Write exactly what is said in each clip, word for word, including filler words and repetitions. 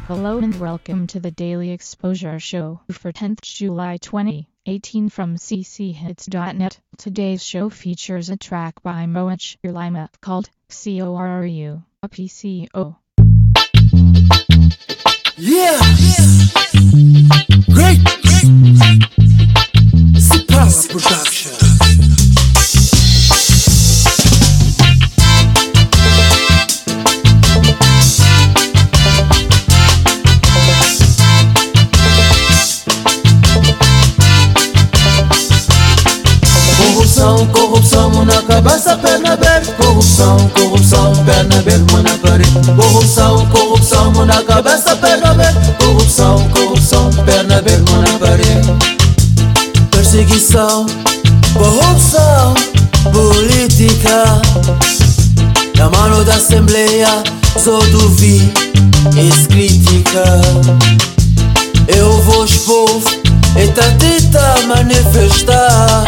Hello and welcome to the Daily Exposure Show for tenth July twenty eighteen from c c hits dot net. Today's show features a track by Moach Lima called C O R U, a P C O. Yeah! Great! C-Power Production. Corrupção, corrupção, mão na cabeça, perna aberta. Corrupção, corrupção, perna aberta, mão na parede. Corrupção, corrupção, mão na cabeça, perna aberta. Corrupção, corrupção, perna aberta, mão na parede. Perseguição, corrupção, política. Na mano da Assembleia, só duvido, crítica. Eu vou expor, e tenta manifestar.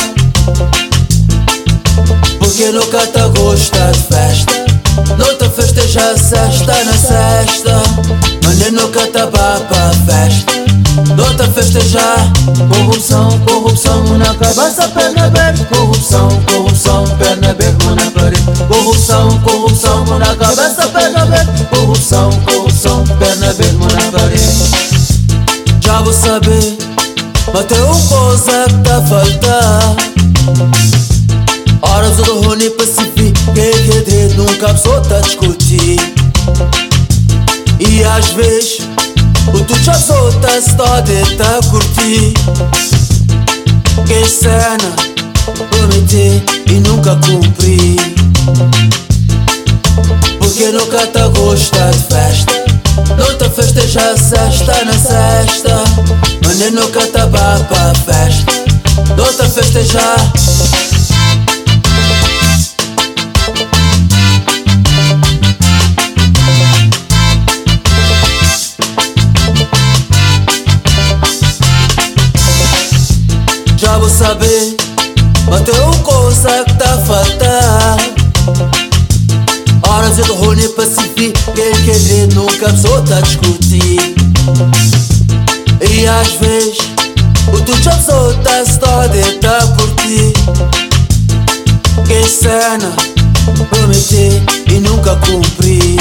Porque nunca tá gosta de festa. Não tá festeja sexta na sexta. Mas nem nunca tá pra festa. Não tá festejar. Corrupção, corrupção, mão na cabeça, perna aberta. Corrupção, corrupção, perna aberta, mão na parede. Corrupção, corrupção, mão na cabeça, perna aberta. Corrupção, corrupção, perna aberta, mão na parede. Já vou saber, mas tem uma coisa que tá a faltar. Horas do Rony para se ver que é direito nunca a pessoa tá a discutir. E às vezes o tu já só tá se tá a curtir. Que cena prometer e nunca cumprir. Porque nunca tá gosta de festa. Não tá festeja sexta na sexta. Mas nem nunca tá pra festa. Não tá festejar. Já vou saber, mas tem uma coisa que tá a faltar. Horas eu tô Rony para se ver quem quer dizer nunca a pessoa tá a discutir. E às vezes o tu já só tá se tá a curtir. Que cena prometer e nunca cumprir.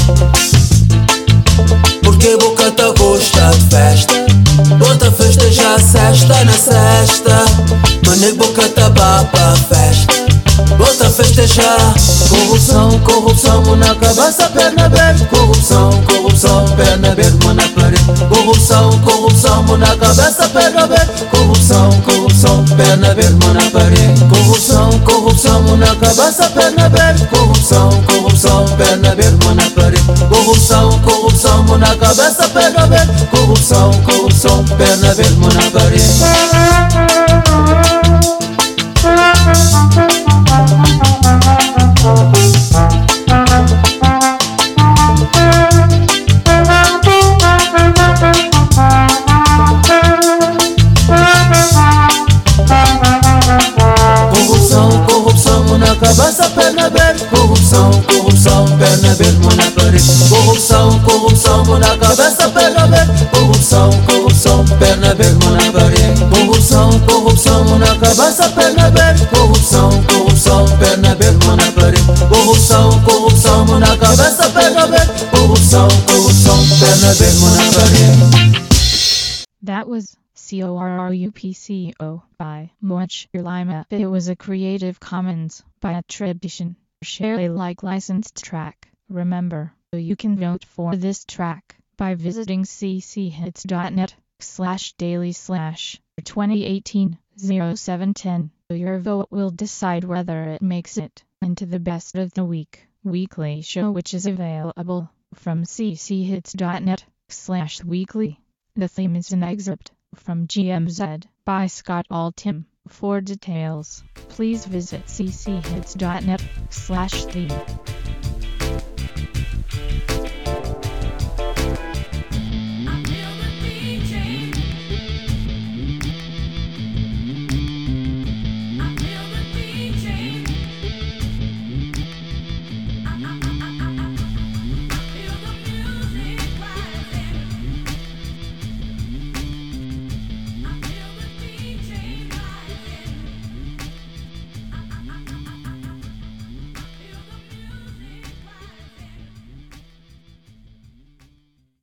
Porque boca tá gosta de festa. Bota festejar sexta na sexta. Mas nem boca tá pra festa. Bota festejar. Corrupção, corrupção, mão na cabeça, perna aberta. Corrupção, corrupção, perna aberta, mão na parede. Corrupção, corrupção, mão na cabeça, perna aberta. Corrupção, corrupção, perna aberta, mão na parede. Corrupção, corrupção, mão na cabeça, perna aberta. Corrupção, corrupção, perna aberta, mão na parede. Corrupção, corrupção, mão na cabeça, perna aberta. Corrupção, corrupção, perna aberta, mão na parede. Cabeça, perna aberta. Corrupção, corrupção, perna aberta, mão na parede. Corrupção, corrupção, mão na cabeça, perna aberta. Corrupção, corrupção, perna aberta, mão na parede. Corrupção, corrupção, mão na cabeça, perna aberta. Corrupção, corrupção, perna aberta, mão na parede. Corrupção, corrupção, mão na cabeça, perna aberta. Corrupção, corrupção, perna aberta, mão na parede. That was C O R R U P C O by Moach Lima. It was a Creative Commons by attribution, share Alike licensed track. Remember, you can vote for this track by visiting c c hits dot net slash daily slash twenty eighteen oh seven ten. Your vote will decide whether it makes it into the best of the week weekly show, which is available from c c hits dot net slash weekly. The theme is an excerpt from G M Z by Scott Altham. For details, please visit c c hits dot net slash theme.